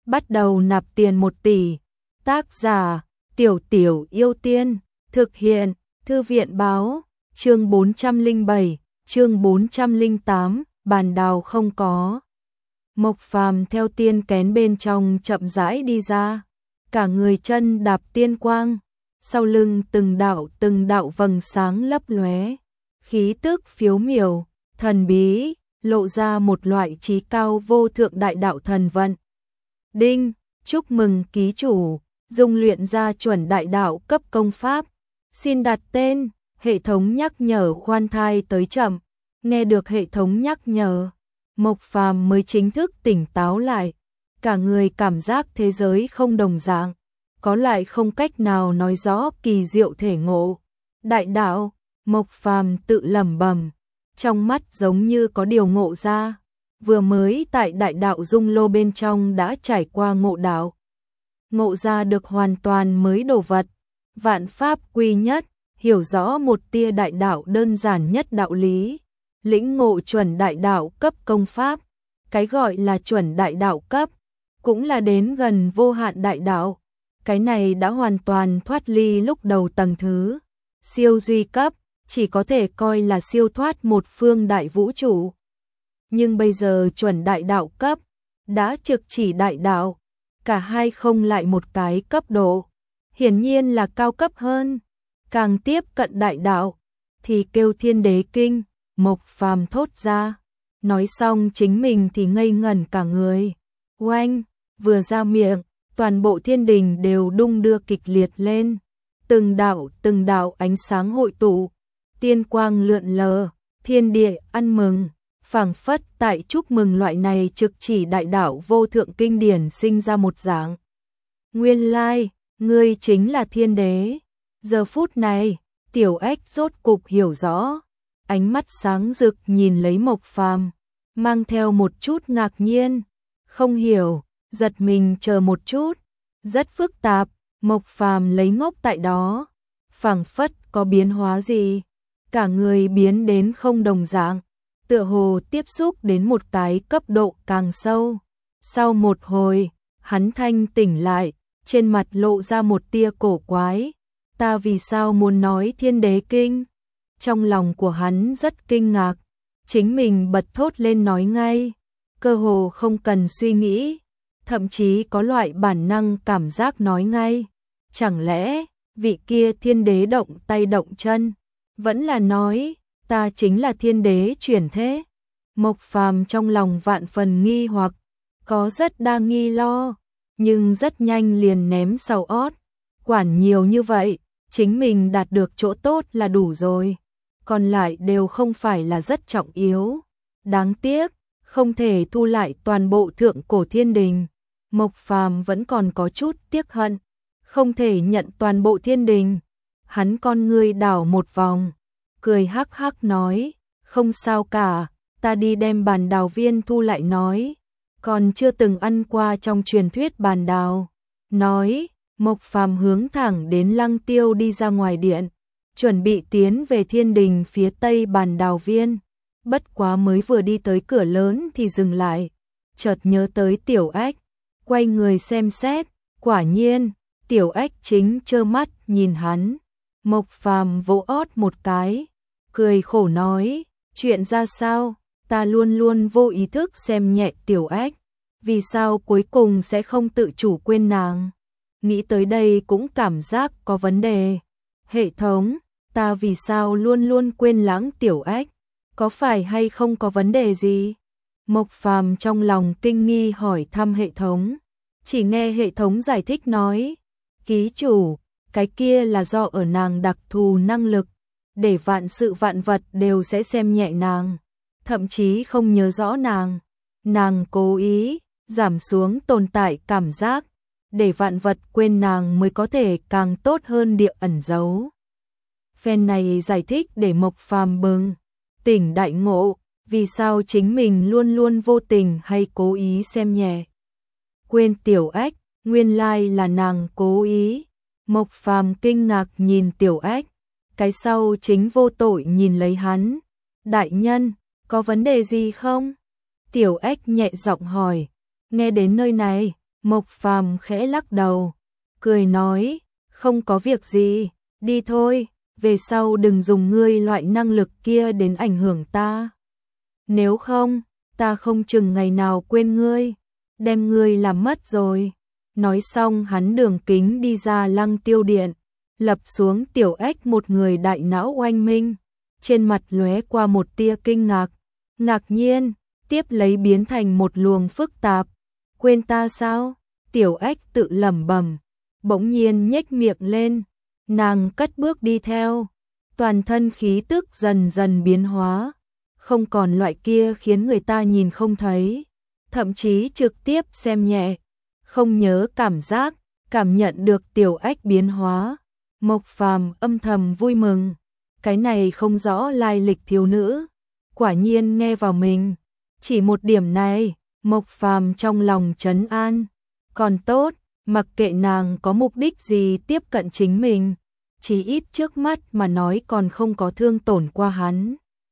bắt đầu nạp tiền 1 tỷ. Tác giả, Tiểu Tiểu Yêu Tiên, thực hiện, Thư viện báo, chương 407, chương 408, bàn đào không có. Mộc Phàm theo tiên kén bên trong chậm rãi đi ra, cả người chân đạp tiên quang, sau lưng từng đạo vầng sáng lấp lóe, khí tức phiếu miểu, thần bí, lộ ra một loại trí cao vô thượng đại đạo thần vận. Đinh, chúc mừng ký chủ, dung luyện ra chuẩn đại đạo cấp công pháp. Xin đặt tên, hệ thống nhắc nhở khoan thai tới chậm. Nghe được hệ thống nhắc nhở, Mộc Phàm mới chính thức tỉnh táo lại. Cả người cảm giác thế giới không đồng dạng, có lại không cách nào nói rõ kỳ diệu thể ngộ. Đại đạo, Mộc Phàm tự lẩm bẩm, trong mắt giống như có điều ngộ ra. Vừa mới tại đại đạo dung lô bên trong đã trải qua ngộ đạo. Ngộ ra được hoàn toàn mới đồ vật, vạn pháp quy nhất, hiểu rõ một tia đại đạo đơn giản nhất đạo lý, lĩnh ngộ chuẩn đại đạo cấp công pháp. Cái gọi là chuẩn đại đạo cấp, cũng là đến gần vô hạn đại đạo. Cái này đã hoàn toàn thoát ly lúc đầu tầng thứ. Siêu duy cấp, chỉ có thể coi là siêu thoát một phương đại vũ trụ. Nhưng bây giờ chuẩn đại đạo cấp, đã trực chỉ đại đạo, cả hai không lại một cái cấp độ. Hiển nhiên là cao cấp hơn, càng tiếp cận đại đạo, thì kêu thiên đế kinh, Mộc Phàm thốt ra. Nói xong chính mình thì ngây ngẩn cả người. Oanh, vừa ra miệng, toàn bộ thiên đình đều đung đưa kịch liệt lên. Từng đạo ánh sáng hội tụ, tiên quang lượn lờ, thiên địa ăn mừng, phảng phất tại chúc mừng loại này trực chỉ đại đạo vô thượng kinh điển sinh ra một dạng. Nguyên lai, ngươi chính là thiên đế. Giờ phút này, Tiểu Ếch rốt cục hiểu rõ, ánh mắt sáng rực nhìn lấy Mộc Phàm, mang theo một chút ngạc nhiên, không hiểu, giật mình chờ một chút, rất phức tạp. Mộc Phàm lấy ngốc tại đó, phảng phất có biến hóa gì, cả người biến đến không đồng dạng, tựa hồ tiếp xúc đến một cái cấp độ càng sâu. Sau một hồi, hắn thanh tỉnh lại, trên mặt lộ ra một tia cổ quái. Ta vì sao muốn nói thiên đế kinh? Trong lòng của hắn rất kinh ngạc, chính mình bật thốt lên nói ngay, cơ hồ không cần suy nghĩ, thậm chí có loại bản năng cảm giác nói ngay. Chẳng lẽ, vị kia thiên đế động tay động chân, vẫn là nói, ta chính là thiên đế chuyển thế? Mộc Phàm trong lòng vạn phần nghi hoặc, có rất đa nghi lo, nhưng rất nhanh liền ném sau ót. Quản nhiều như vậy, chính mình đạt được chỗ tốt là đủ rồi, còn lại đều không phải là rất trọng yếu. Đáng tiếc, không thể thu lại toàn bộ thượng cổ thiên đình. Mộc Phàm vẫn còn có chút tiếc hận, không thể nhận toàn bộ thiên đình. Hắn con ngươi đảo một vòng, cười hắc hắc nói, không sao cả, ta đi đem bàn đào viên thu lại nói, còn chưa từng ăn qua trong truyền thuyết bàn đào. Nói, Mộc Phàm hướng thẳng đến Lăng Tiêu đi ra ngoài điện, chuẩn bị tiến về thiên đình phía tây bàn đào viên. Bất quá mới vừa đi tới cửa lớn thì dừng lại, chợt nhớ tới Tiểu Ếch, quay người xem xét, quả nhiên, Tiểu Ếch chính trơ mắt nhìn hắn. Mộc Phàm vỗ ót một cái, cười khổ nói, chuyện ra sao, ta luôn luôn vô ý thức xem nhẹ Tiểu Ếch, vì sao cuối cùng sẽ không tự chủ quên nàng? Nghĩ tới đây cũng cảm giác có vấn đề. Hệ thống, ta vì sao luôn luôn quên lãng Tiểu Ếch? Có phải hay không có vấn đề gì? Mộc Phàm trong lòng kinh nghi hỏi thăm hệ thống. Chỉ nghe hệ thống giải thích nói, ký chủ, cái kia là do ở nàng đặc thù năng lực, để vạn sự vạn vật đều sẽ xem nhẹ nàng, thậm chí không nhớ rõ nàng. Nàng cố ý giảm xuống tồn tại cảm giác, để vạn vật quên nàng mới có thể càng tốt hơn địa ẩn giấu. Phen này giải thích để Mộc Phàm bừng tỉnh đại ngộ, vì sao chính mình luôn luôn vô tình hay cố ý xem nhẹ. Quên Tiểu Ếch, nguyên lai là nàng cố ý. Mộc Phàm kinh ngạc nhìn Tiểu Ếch, cái sau chính vô tội nhìn lấy hắn. Đại nhân, có vấn đề gì không? Tiểu Ếch nhẹ giọng hỏi. Nghe đến nơi này, Mộc Phàm khẽ lắc đầu, cười nói, không có việc gì, đi thôi, về sau đừng dùng ngươi loại năng lực kia đến ảnh hưởng ta. Nếu không, ta không chừng ngày nào quên ngươi, đem ngươi làm mất rồi. Nói xong hắn đường kính đi ra Lăng Tiêu Điện, lập xuống Tiểu Ếch một người đại não oanh minh, trên mặt lóe qua một tia kinh ngạc, ngạc nhiên, tiếp lấy biến thành một luồng phức tạp. Quên ta sao? Tiểu Ếch tự lẩm bẩm, bỗng nhiên nhếch miệng lên, nàng cất bước đi theo, toàn thân khí tức dần dần biến hóa, không còn loại kia khiến người ta nhìn không thấy, thậm chí trực tiếp xem nhẹ, không nhớ cảm giác, cảm nhận được Tiểu Ếch biến hóa. Mộc Phàm âm thầm vui mừng, cái này không rõ lai lịch thiếu nữ, quả nhiên nghe vào mình. Chỉ một điểm này, Mộc Phàm trong lòng trấn an, còn tốt, mặc kệ nàng có mục đích gì tiếp cận chính mình, chỉ ít trước mắt mà nói còn không có thương tổn qua hắn.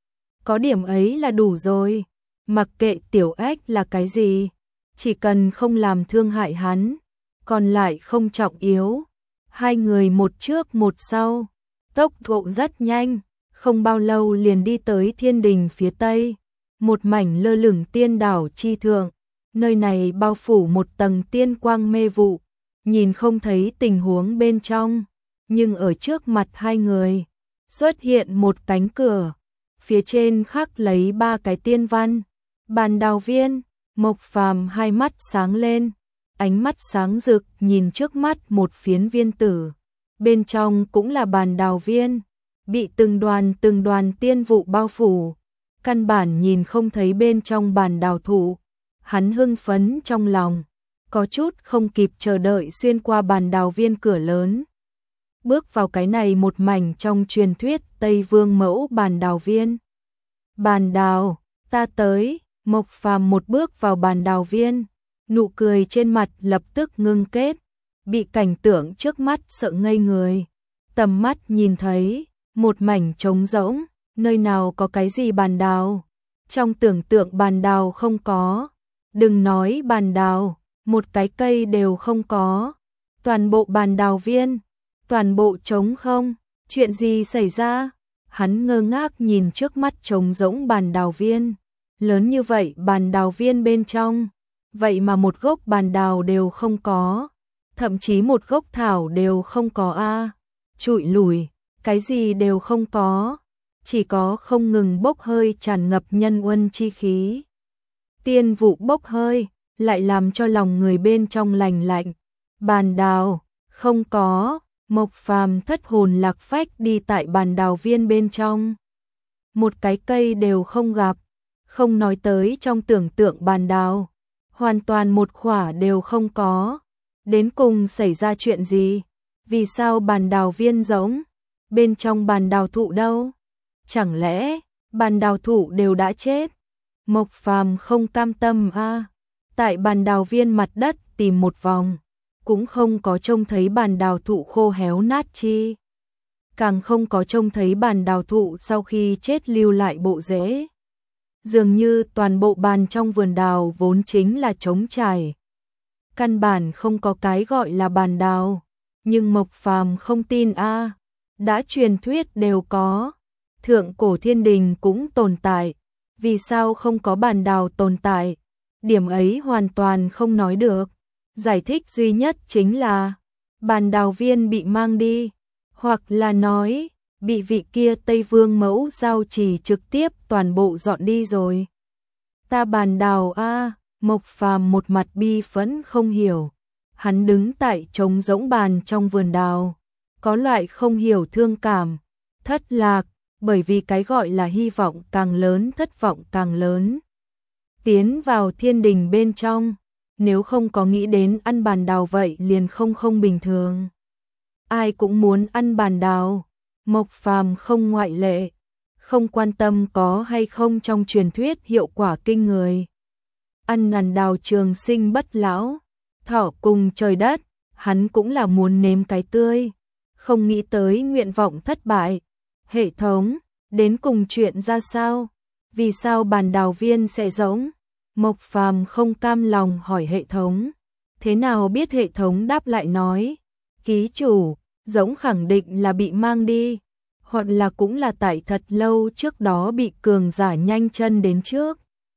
Có điểm ấy là đủ rồi, mặc kệ Tiểu Ếch là cái gì, chỉ cần không làm thương hại hắn, còn lại không trọng yếu. Hai người một trước một sau, tốc độ rất nhanh, không bao lâu liền đi tới thiên đình phía tây, một mảnh lơ lửng tiên đảo chi thượng, nơi này bao phủ một tầng tiên quang mê vụ, nhìn không thấy tình huống bên trong, nhưng ở trước mặt hai người, xuất hiện một cánh cửa, phía trên khắc lấy 3 cái tiên văn, Bàn Đào Viên. Mộc Phàm hai mắt sáng lên, ánh mắt sáng rực nhìn trước mắt một phiến viên tử, bên trong cũng là Bàn Đào Viên, bị từng đoàn tiên vụ bao phủ, căn bản nhìn không thấy bên trong bàn đào thụ. Hắn hưng phấn trong lòng, có chút không kịp chờ đợi xuyên qua Bàn Đào Viên cửa lớn, bước vào cái này một mảnh trong truyền thuyết Tây Vương mẫu Bàn Đào Viên. Bàn đào, ta tới. Mộc Phàm một bước vào Bàn Đào Viên, nụ cười trên mặt lập tức ngưng kết, bị cảnh tượng trước mắt sợ ngây người. Tầm mắt nhìn thấy một mảnh trống rỗng, nơi nào có cái gì bàn đào, trong tưởng tượng bàn đào không có, đừng nói bàn đào, một cái cây đều không có, toàn bộ Bàn Đào Viên, toàn bộ trống không, chuyện gì xảy ra? Hắn ngơ ngác nhìn trước mắt trống rỗng Bàn Đào Viên, lớn như vậy Bàn Đào Viên bên trong, vậy mà một gốc bàn đào đều không có, thậm chí một gốc thảo đều không có a. Trụi lủi, cái gì đều không có, chỉ có không ngừng bốc hơi tràn ngập nhân uân chi khí. Tiên vụ bốc hơi, lại làm cho lòng người bên trong lành lạnh. Bàn đào, không có. Mộc Phàm thất hồn lạc phách đi tại Bàn Đào Viên bên trong, một cái cây đều không gặp, không nói tới trong tưởng tượng bàn đào, hoàn toàn một khỏa đều không có. Đến cùng xảy ra chuyện gì? Vì sao Bàn Đào Viên giống? Bên trong bàn đào thụ đâu? Chẳng lẽ bàn đào thụ đều đã chết? Mộc Phàm không cam tâm a. Tại Bàn Đào Viên mặt đất tìm một vòng, cũng không có trông thấy bàn đào thụ khô héo nát chi, càng không có trông thấy bàn đào thụ sau khi chết lưu lại bộ rễ. Dường như toàn bộ bàn trong vườn đào vốn chính là trống trải, căn bản không có cái gọi là bàn đào. Nhưng Mộc Phàm không tin a, đã truyền thuyết đều có, thượng cổ thiên đình cũng tồn tại, vì sao không có bàn đào tồn tại? Điểm ấy hoàn toàn không nói được. Giải thích duy nhất chính là Bàn Đào Viên bị mang đi, hoặc là nói bị vị kia Tây Vương mẫu giao trì trực tiếp toàn bộ dọn đi rồi. Ta bàn đào a. Mộc Phàm một mặt bi phẫn không hiểu. Hắn đứng tại trống rỗng bàn trong vườn đào, có loại không hiểu thương cảm, thất lạc, bởi vì cái gọi là hy vọng càng lớn thất vọng càng lớn. Tiến vào thiên đình bên trong, nếu không có nghĩ đến ăn bàn đào vậy liền không bình thường. Ai cũng muốn ăn bàn đào, Mộc Phàm không ngoại lệ, không quan tâm có hay không trong truyền thuyết hiệu quả kinh người. Ăn bàn đào trường sinh bất lão, thọ cùng trời đất, hắn cũng là muốn nếm cái tươi, không nghĩ tới nguyện vọng thất bại. Hệ thống, đến cùng chuyện ra sao? Vì sao Bàn Đào Viên sẽ giống? Mộc Phàm không cam lòng hỏi hệ thống. Thế nào biết hệ thống đáp lại nói, ký chủ, giống khẳng định là bị mang đi, hoặc là cũng là tại thật lâu trước đó bị cường giả nhanh chân đến trước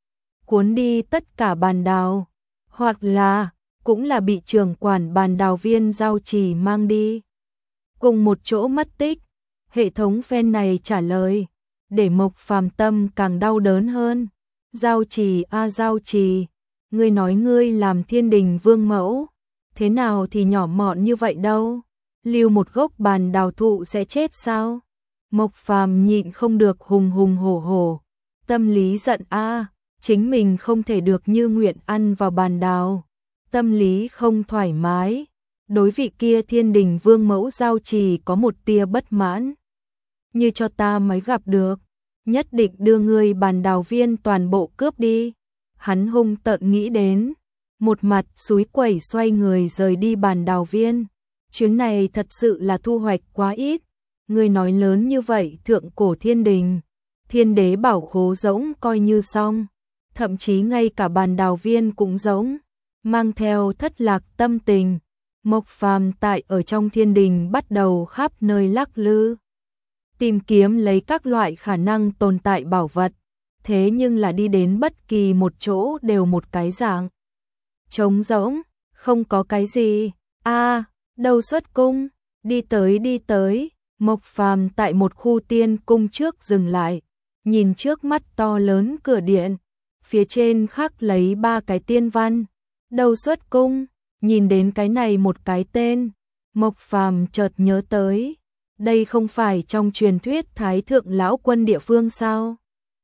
cuốn đi tất cả bàn đào, hoặc là cũng là bị trưởng quản bàn đào viên giao trì mang đi. Cùng một chỗ mất tích, hệ thống phen này trả lời, để Mộc Phàm tâm càng đau đớn hơn. Giao trì a giao trì, ngươi nói ngươi làm Thiên Đình vương mẫu, thế nào thì nhỏ mọn như vậy đâu, lưu một gốc bàn đào thụ sẽ chết sao? Mộc Phàm nhịn không được hùng hùng hổ hổ, tâm lý giận a, chính mình không thể được như nguyện ăn vào bàn đào, tâm lý không thoải mái, đối vị kia Thiên Đình vương mẫu giao trì có một tia bất mãn. Như cho ta mới gặp được, nhất định đưa ngươi bàn đào viên toàn bộ cướp đi. Hắn hung tợn nghĩ đến, một mặt xúi quẩy xoay người rời đi bàn đào viên. Chuyến này thật sự là thu hoạch quá ít. Ngươi nói lớn như vậy thượng cổ Thiên Đình, Thiên Đế bảo khố rỗng coi như xong, thậm chí ngay cả bàn đào viên cũng rỗng. Mang theo thất lạc tâm tình, Mộc Phàm tại ở trong Thiên Đình bắt đầu khắp nơi lắc lư, tìm kiếm lấy các loại khả năng tồn tại bảo vật, thế nhưng là đi đến bất kỳ một chỗ đều một cái dạng trống rỗng, không có cái gì. A, đâu xuất cung, đi tới, Mộc Phàm tại một khu tiên cung trước dừng lại, nhìn trước mắt to lớn cửa điện, phía trên khắc lấy 3 cái tiên văn. Đâu xuất cung, nhìn đến cái này một cái tên, Mộc Phàm chợt nhớ tới, đây không phải trong truyền thuyết Thái Thượng lão quân địa phương sao?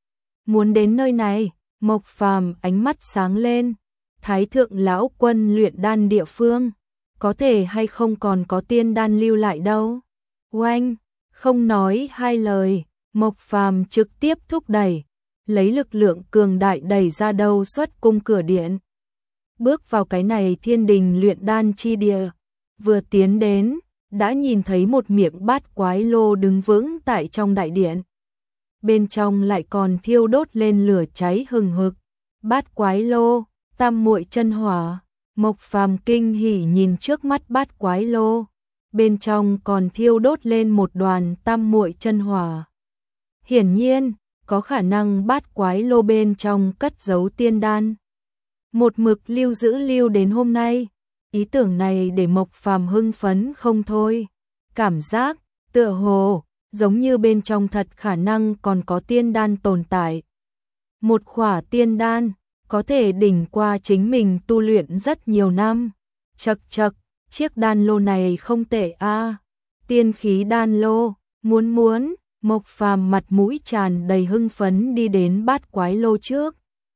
Muốn đến nơi này, Mộc Phàm ánh mắt sáng lên, Thái Thượng lão quân luyện đan địa phương, có thể hay không còn có tiên đan lưu lại đâu. Oanh, không nói hai lời, Mộc Phàm trực tiếp thúc đẩy, lấy lực lượng cường đại đẩy ra đâu xuất cung cửa điện. Bước vào cái này Thiên Đình luyện đan chi địa, vừa tiến đến, đã nhìn thấy một miệng bát quái lô đứng vững tại trong đại điện. Bên trong lại còn thiêu đốt lên lửa cháy hừng hực. Bát quái lô, tam muội chân hỏa. Mộc Phàm kinh hỉ nhìn trước mắt bát quái lô, bên trong còn thiêu đốt lên một đoàn tam muội chân hỏa. Hiển nhiên, có khả năng bát quái lô bên trong cất giấu tiên đan. Một mực lưu giữ lưu đến hôm nay, ý tưởng này để Mộc Phàm hưng phấn không thôi. Cảm giác, tựa hồ, giống như bên trong thật khả năng còn có tiên đan tồn tại. Một khỏa tiên đan, có thể đỉnh qua chính mình tu luyện rất nhiều năm. Chậc chậc, chiếc đan lô này không tệ a. Tiên khí đan lô, muốn, Mộc Phàm mặt mũi tràn đầy hưng phấn đi đến bát quái lô trước.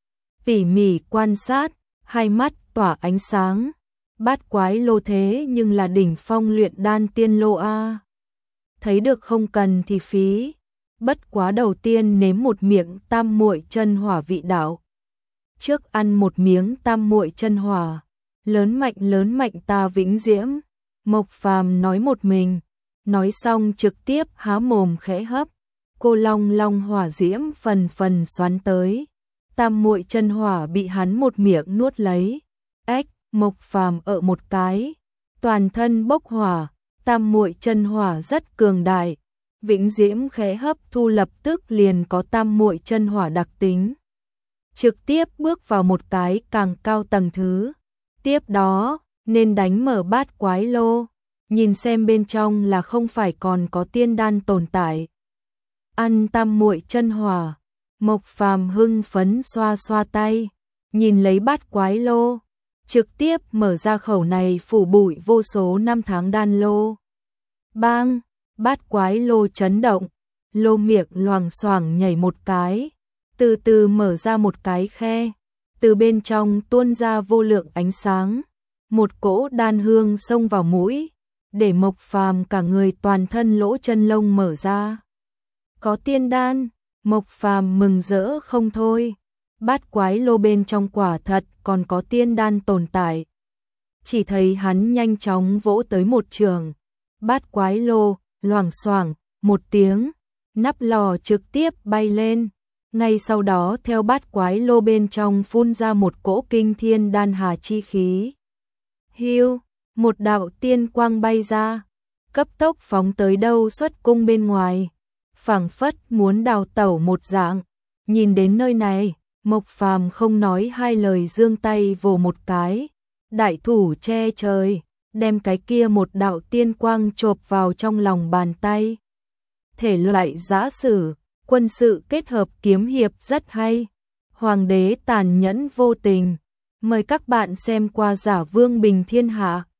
Tỉ mỉ quan sát, hai mắt tỏa ánh sáng. Bát quái lô thế nhưng là đỉnh phong luyện đan tiên lô a. Thấy được không cần thì phí. Bất quá đầu tiên nếm một miệng tam muội chân hỏa vị đạo. Trước ăn một miếng tam muội chân hỏa, lớn mạnh ta vĩnh diễm. Mộc Phàm nói một mình, nói xong trực tiếp há mồm khẽ hấp. Cô long hỏa diễm phần xoắn tới. Tam muội chân hỏa bị hắn một miệng nuốt lấy. Ếch, Mộc Phàm ở một cái, toàn thân bốc hỏa, tam muội chân hỏa rất cường đại. Vĩnh diễm khẽ hấp thu lập tức liền có tam muội chân hỏa đặc tính. Trực tiếp bước vào một cái càng cao tầng thứ. Tiếp đó, nên đánh mở bát quái lô, nhìn xem bên trong là không phải còn có tiên đan tồn tại. Ăn tam muội chân hỏa, Mộc Phàm hưng phấn xoa xoa tay, nhìn lấy bát quái lô, trực tiếp mở ra khẩu này phủ bụi vô số năm tháng đan lô. Bang, bát quái lô chấn động, lô miệng loằng xoảng nhảy một cái, từ từ mở ra một cái khe, từ bên trong tuôn ra vô lượng ánh sáng, một cỗ đan hương xông vào mũi, để Mộc Phàm cả người toàn thân lỗ chân lông mở ra. Có tiên đan, Mộc Phàm mừng rỡ không thôi. Bát quái lô bên trong quả thật còn có tiên đan tồn tại. Chỉ thấy hắn nhanh chóng vỗ tới một trường, bát quái lô loảng xoảng một tiếng, nắp lò trực tiếp bay lên. Ngay sau đó theo bát quái lô bên trong phun ra một cỗ kinh thiên đan hà chi khí. Hiu, một đạo tiên quang bay ra, cấp tốc phóng tới Đâu Xuất cung bên ngoài, phảng phất muốn đào tẩu một dạng. Nhìn đến nơi này, Mộc Phàm không nói hai lời giương tay vồ một cái, đại thủ che trời, đem cái kia một đạo tiên quang chộp vào trong lòng bàn tay. Thể loại giã sử, quân sự kết hợp kiếm hiệp rất hay. Hoàng đế tàn nhẫn vô tình. Mời các bạn xem qua Giả Vương Bình Thiên Hạ.